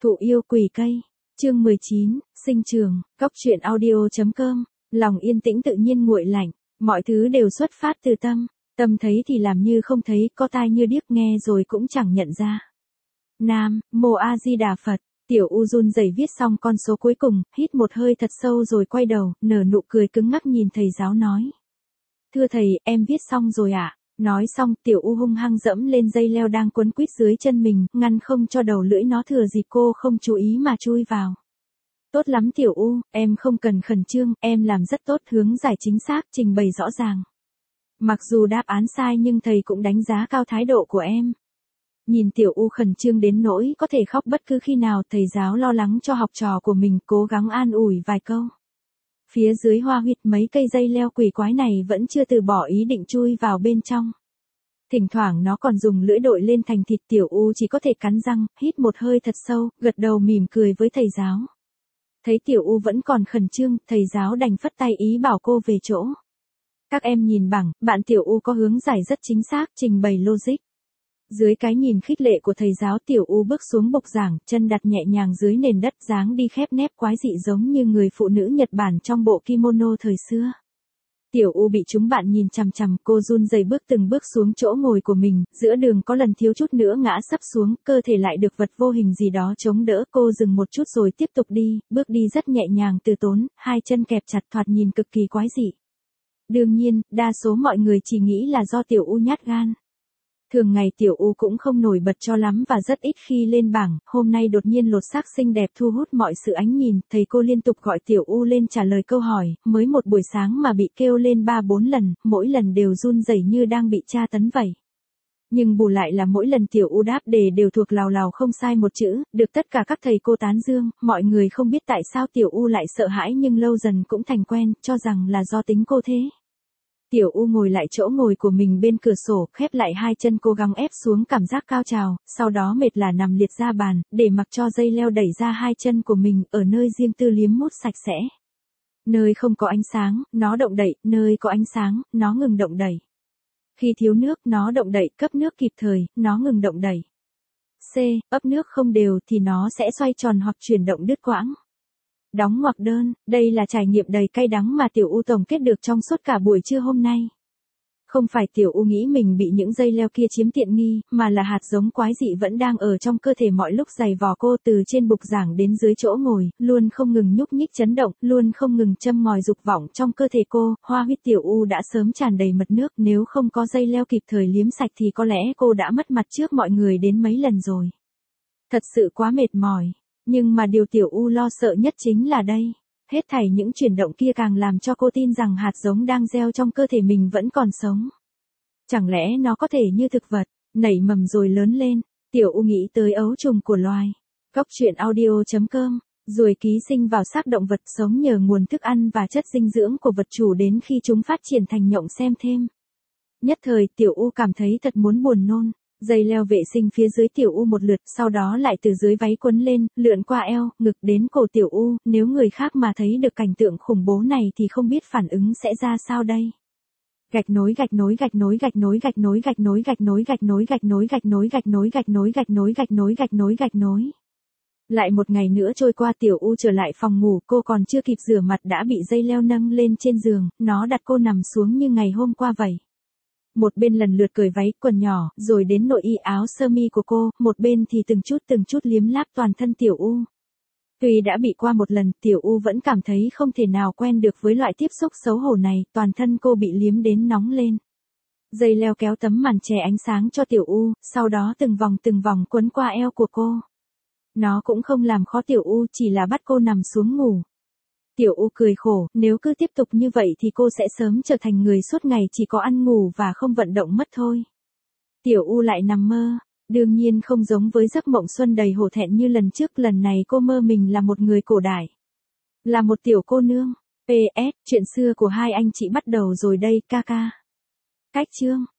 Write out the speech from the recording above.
Thụ yêu quỷ cây. Chương 19, sinh trường, góc truyện audio.com. Lòng yên tĩnh tự nhiên nguội lạnh, mọi thứ đều xuất phát từ tâm, tâm thấy thì làm như không thấy, có tai như điếc nghe rồi cũng chẳng nhận ra. Nam Mô A Di Đà Phật. Tiểu U run rẩy viết xong con số cuối cùng, hít một hơi thật sâu rồi quay đầu, nở nụ cười cứng ngắc nhìn thầy giáo nói: "Thưa thầy, em viết xong rồi ạ." Nói xong, Tiểu U hung hăng dẫm lên dây leo đang quấn quýt dưới chân mình, ngăn không cho đầu lưỡi nó thừa dịp cô không chú ý mà chui vào. "Tốt lắm Tiểu U, em không cần khẩn trương, em làm rất tốt, hướng giải chính xác, trình bày rõ ràng. Mặc dù đáp án sai nhưng thầy cũng đánh giá cao thái độ của em." Nhìn Tiểu U khẩn trương đến nỗi có thể khóc bất cứ khi nào, thầy giáo lo lắng cho học trò của mình, cố gắng an ủi vài câu. Phía dưới hoa huyệt mấy cây dây leo quỷ quái này vẫn chưa từ bỏ ý định chui vào bên trong. Thỉnh thoảng nó còn dùng lưỡi đội lên thành thịt. Tiểu U chỉ có thể cắn răng, hít một hơi thật sâu, gật đầu mỉm cười với thầy giáo. Thấy Tiểu U vẫn còn khẩn trương, thầy giáo đành phất tay ý bảo cô về chỗ. "Các em nhìn bảng, bạn Tiểu U có hướng giải rất chính xác, trình bày logic." Dưới cái nhìn khích lệ của thầy giáo, Tiểu U bước xuống bục giảng, chân đặt nhẹ nhàng dưới nền đất, dáng đi khép nép quái dị giống như người phụ nữ Nhật Bản trong bộ kimono thời xưa. Tiểu U bị chúng bạn nhìn chằm chằm, cô run rẩy bước từng bước xuống chỗ ngồi của mình, giữa đường có lần thiếu chút nữa ngã sấp xuống, cơ thể lại được vật vô hình gì đó chống đỡ, cô dừng một chút rồi tiếp tục đi, bước đi rất nhẹ nhàng từ tốn, hai chân kẹp chặt, thoạt nhìn cực kỳ quái dị. Đương nhiên, đa số mọi người chỉ nghĩ là do Tiểu U nhát gan. Thường ngày Tiểu U cũng không nổi bật cho lắm và rất ít khi lên bảng, hôm nay đột nhiên lột xác xinh đẹp thu hút mọi sự ánh nhìn, thầy cô liên tục gọi Tiểu U lên trả lời câu hỏi, mới một buổi sáng mà bị kêu lên 3-4 lần, mỗi lần đều run rẩy như đang bị tra tấn vậy. Nhưng bù lại là mỗi lần Tiểu U đáp đề đều thuộc lào lào không sai một chữ, được tất cả các thầy cô tán dương, mọi người không biết tại sao Tiểu U lại sợ hãi nhưng lâu dần cũng thành quen, cho rằng là do tính cô thế. Tiểu U ngồi lại chỗ ngồi của mình bên cửa sổ, khép lại hai chân cố gắng ép xuống cảm giác cao trào, sau đó mệt là nằm liệt ra bàn, để mặc cho dây leo đẩy ra hai chân của mình, ở nơi riêng tư liếm mút sạch sẽ. Nơi không có ánh sáng, nó động đậy, nơi có ánh sáng, nó ngừng động đẩy. Khi thiếu nước, nó động đậy, cấp nước kịp thời, nó ngừng động đẩy. C. Ấp nước không đều thì nó sẽ xoay tròn hoặc chuyển động đứt quãng. Đóng ngoặc đơn, đây là trải nghiệm đầy cay đắng mà Tiểu U tổng kết được trong suốt cả buổi trưa hôm nay. Không phải Tiểu U nghĩ mình bị những dây leo kia chiếm tiện nghi, mà là hạt giống quái dị vẫn đang ở trong cơ thể mọi lúc giày vò cô từ trên bục giảng đến dưới chỗ ngồi, luôn không ngừng nhúc nhích chấn động, luôn không ngừng châm ngòi dục vọng trong cơ thể cô, hoa huyết Tiểu U đã sớm tràn đầy mật nước, nếu không có dây leo kịp thời liếm sạch thì có lẽ cô đã mất mặt trước mọi người đến mấy lần rồi. Thật sự quá mệt mỏi. Nhưng mà điều Tiểu U lo sợ nhất chính là đây. Hết thảy những chuyển động kia càng làm cho cô tin rằng hạt giống đang gieo trong cơ thể mình vẫn còn sống. Chẳng lẽ nó có thể như thực vật, nảy mầm rồi lớn lên? Tiểu U nghĩ tới ấu trùng của loài. Góc truyện audio.com. Ruồi ký sinh vào xác động vật sống nhờ nguồn thức ăn và chất dinh dưỡng của vật chủ đến khi chúng phát triển thành nhộng xem thêm. Nhất thời Tiểu U cảm thấy thật muốn buồn nôn. Dây leo vệ sinh phía dưới Tiểu U một lượt, sau đó lại từ dưới váy quấn lên, lượn qua eo, ngực đến cổ Tiểu U, nếu người khác mà thấy được cảnh tượng khủng bố này thì không biết phản ứng sẽ ra sao đây. Gạch nối gạch nối gạch nối gạch nối gạch nối gạch nối gạch nối gạch nối gạch nối gạch nối gạch nối gạch nối gạch nối gạch nối gạch nối gạch nối. Lại một ngày nữa trôi qua, Tiểu U trở lại phòng ngủ, cô còn chưa kịp rửa mặt đã bị dây leo nâng lên trên giường, nó đặt cô nằm xuống như ngày hôm qua vậy. Một bên lần lượt cởi váy, quần nhỏ, rồi đến nội y áo sơ mi của cô, một bên thì từng chút liếm láp toàn thân Tiểu U. Tuy đã bị qua một lần, Tiểu U vẫn cảm thấy không thể nào quen được với loại tiếp xúc xấu hổ này, toàn thân cô bị liếm đến nóng lên. Dây leo kéo tấm màn che ánh sáng cho Tiểu U, sau đó từng vòng quấn qua eo của cô. Nó cũng không làm khó Tiểu U, chỉ là bắt cô nằm xuống ngủ. Tiểu U cười khổ, nếu cứ tiếp tục như vậy thì cô sẽ sớm trở thành người suốt ngày chỉ có ăn ngủ và không vận động mất thôi. Tiểu U lại nằm mơ, đương nhiên không giống với giấc mộng xuân đầy hổ thẹn như lần trước, lần này cô mơ mình là một người cổ đại. Là một tiểu cô nương. PS, chuyện xưa của hai anh chị bắt đầu rồi đây, ca ca. Cách chương.